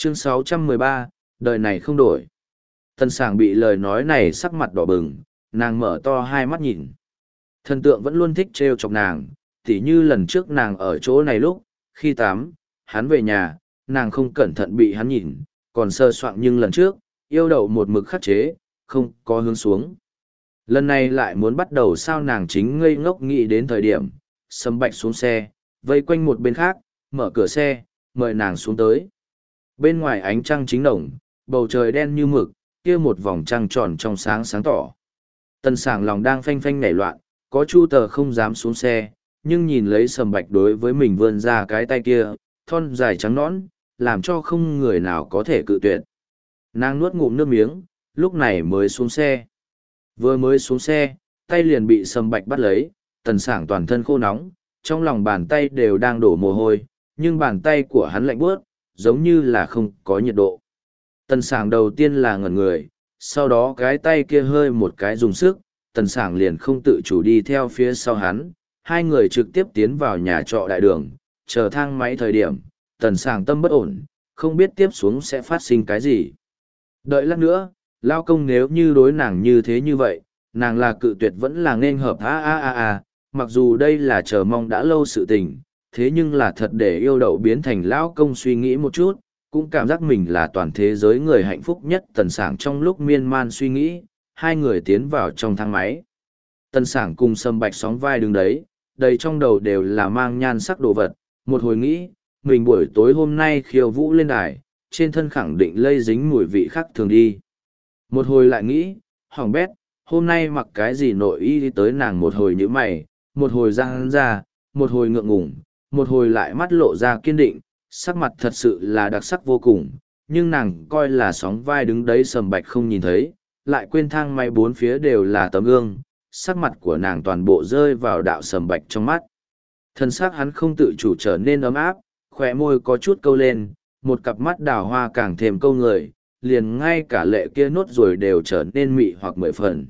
Chương 613, đời này không đổi. Tần Sảng bị lời nói này sắc mặt đỏ bừng, nàng mở to hai mắt nhìn. Thần tượng vẫn luôn thích trêu chọc nàng, tỉ như lần trước nàng ở chỗ này lúc, khi tắm, hắn về nhà, nàng không cẩn thận bị hắn nhìn, còn sơ soạn nhưng lần trước, yêu đậu một mực khắc chế, không có hướng xuống. Lần này lại muốn bắt đầu sao nàng chính ngây ngốc nghĩ đến thời điểm, Sâm Bạch xuống xe, vây quanh một bên khác, mở cửa xe, mời nàng xuống tới. Bên ngoài ánh trăng chính nồng, bầu trời đen như mực, kia một vòng trăng tròn trong sáng sáng tỏ. Tần Sảng lòng đang phanh phanh nảy loạn, có chu tờ không dám xuống xe, nhưng nhìn lấy Sâm Bạch đối với mình vươn ra cái tay kia, thon dài trắng nõn, làm cho không người nào có thể cự tuyệt. Nàng nuốt ngụm nước miếng, lúc này mới xuống xe. Vừa mới xuống xe, tay liền bị Sâm Bạch bắt lấy, Tần Sảng toàn thân khô nóng, trong lòng bàn tay đều đang đổ mồ hôi, nhưng bàn tay của hắn lạnh buốt, giống như là không có nhiệt độ. Tần Sảng đầu tiên là ngẩn người, sau đó cái tay kia hơi một cái dùng sức, Tần Sảng liền không tự chủ đi theo phía sau hắn, hai người trực tiếp tiến vào nhà trọ đại đường, chờ thang máy thời điểm, Tần Sảng tâm bất ổn, không biết tiếp xuống sẽ phát sinh cái gì. Đợi lát nữa, lao công nếu như đối nàng như thế như vậy, nàng là cự tuyệt vẫn là nên hợp mặc dù đây là chờ mong đã lâu sự tình, thế nhưng là thật để yêu đậu biến thành lão công suy nghĩ một chút, cũng cảm giác mình là toàn thế giới người hạnh phúc nhất. Tần Sảng trong lúc miên man suy nghĩ, hai người tiến vào trong thang máy. Tần Sảng cùng Sâm Bạch sóng vai đứng đấy, đầy trong đầu đều là mang nhan sắc đồ vật, một hồi nghĩ, mình buổi tối hôm nay khiêu vũ lên đài, trên thân khẳng định lây dính mùi vị khác thường đi. Một hồi lại nghĩ, hỏng bét, hôm nay mặc cái gì nội y đi tới nàng một hồi như mày, một hồi răng ra, một hồi ngượng ngùng, một hồi lại mắt lộ ra kiên định, sắc mặt thật sự là đặc sắc vô cùng, nhưng nàng coi là sóng vai đứng đấy Sâm Bạch không nhìn thấy, lại quên thang máy bốn phía đều là tấm gương, sắc mặt của nàng toàn bộ rơi vào đạo Sâm Bạch trong mắt. Thân xác hắn không tự chủ trở nên ấm áp, khỏe môi có chút câu lên, một cặp mắt đào hoa càng thêm câu người, liền ngay cả lệ kia nốt ruồi đều trở nên mị hoặc mười phần.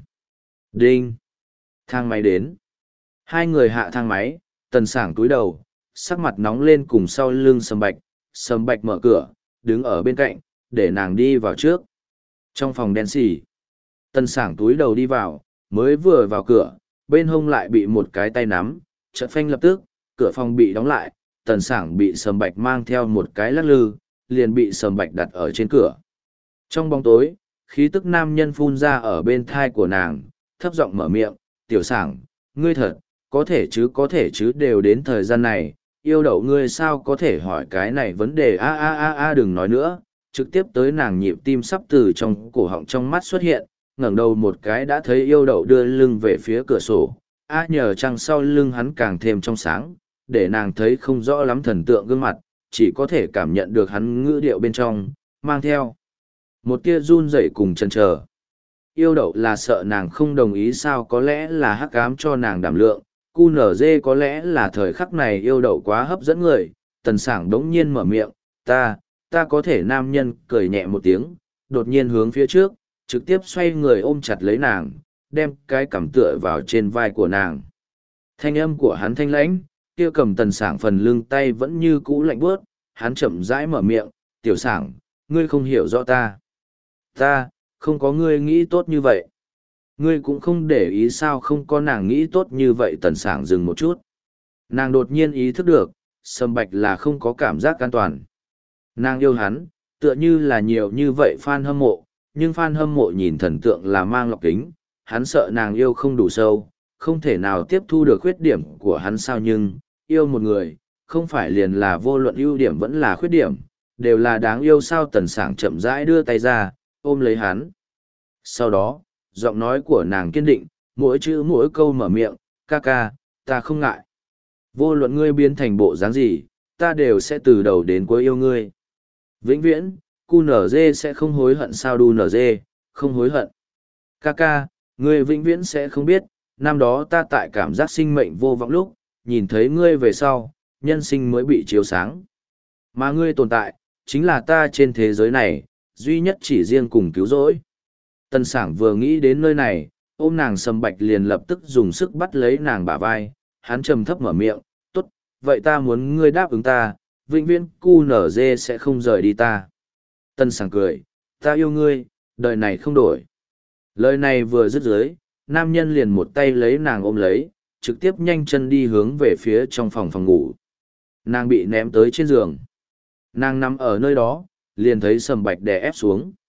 Đinh! Thang máy đến. Hai người hạ thang máy, Tần Sảng cúi đầu, sắc mặt nóng lên cùng sau lưng Sâm Bạch. Sâm Bạch mở cửa, đứng ở bên cạnh, để nàng đi vào trước. Trong phòng đen xì, Tần Sảng cúi đầu đi vào, mới vừa vào cửa, bên hông lại bị một cái tay nắm, chợt phanh lập tức, cửa phòng bị đóng lại, Tần Sảng bị Sâm Bạch mang theo một cái lắc lư, liền bị Sâm Bạch đặt ở trên cửa. Trong bóng tối, khí tức nam nhân phun ra ở bên thai của nàng, thấp giọng mở miệng, "Tiểu Sảng, ngươi thật, có thể chứ đều đến thời gian này, yêu đậu ngươi sao có thể hỏi cái này vấn đề đừng nói nữa." Trực tiếp tới nàng nhịp tim sắp từ trong cổ họng trong mắt xuất hiện, ngẩng đầu một cái đã thấy yêu đậu đưa lưng về phía cửa sổ, nhờ chăng sau lưng hắn càng thêm trong sáng, để nàng thấy không rõ lắm thần tượng gương mặt, chỉ có thể cảm nhận được hắn ngữ điệu bên trong, mang theo một tia run rẩy cùng chần chờ. Yêu đậu là sợ nàng không đồng ý sao, có lẽ là hắc ám cho nàng đảm lượng, QNZ có lẽ là thời khắc này yêu đậu quá hấp dẫn người. Tần Sảng đống nhiên mở miệng, ta có thể. Nam nhân cười nhẹ một tiếng, đột nhiên hướng phía trước, trực tiếp xoay người ôm chặt lấy nàng, đem cái cằm tựa vào trên vai của nàng. Thanh âm của hắn thanh lãnh, kia cầm Tần Sảng phần lưng tay vẫn như cũ lạnh buốt, hắn chậm rãi mở miệng, "Tiểu Sảng, ngươi không hiểu rõ ta. Ta, không có ngươi nghĩ tốt như vậy. Ngươi cũng không để ý sao?" "Không có." Nàng nghĩ tốt như vậy. Tần Sảng dừng một chút. Nàng đột nhiên ý thức được, Sâm Bạch là không có cảm giác an toàn. Nàng yêu hắn, tựa như là nhiều như vậy fan hâm mộ, nhưng fan hâm mộ nhìn thần tượng là mang lọc kính, hắn sợ nàng yêu không đủ sâu, không thể nào tiếp thu được khuyết điểm của hắn sao. Nhưng, yêu một người, không phải liền là vô luận ưu điểm vẫn là khuyết điểm, đều là đáng yêu sao. Tần Sảng chậm rãi đưa tay ra, ôm lấy hắn. Sau đó, giọng nói của nàng kiên định, mỗi chữ mỗi câu mở miệng, "Ca ca, ta không ngại. Vô luận ngươi biến thành bộ dáng gì, ta đều sẽ từ đầu đến cuối yêu ngươi. Vĩnh viễn, QNZ sẽ không hối hận sao?" "DUNZ, không hối hận. Ca ca, ngươi vĩnh viễn sẽ không biết, năm đó ta tại cảm giác sinh mệnh vô vọng lúc, nhìn thấy ngươi về sau, nhân sinh mới bị chiếu sáng. Mà ngươi tồn tại, chính là ta trên thế giới này, duy nhất chỉ riêng cùng cứu rỗi." Tần Sảng vừa nghĩ đến nơi này, ôm nàng Sâm Bạch liền lập tức dùng sức bắt lấy nàng bả vai, hắn trầm thấp mở miệng, "Tốt, vậy ta muốn ngươi đáp ứng ta, vĩnh viễn QNZ sẽ không rời đi ta." Tân sảng cười, ta yêu ngươi, đời này không đổi. Lời này vừa dứt dưới, nam nhân liền một tay lấy nàng ôm lấy, trực tiếp nhanh chân đi hướng về phía trong phòng ngủ. Nàng bị ném tới trên giường. Nàng nằm ở nơi đó, liền thấy Sầm Bạch đè ép xuống.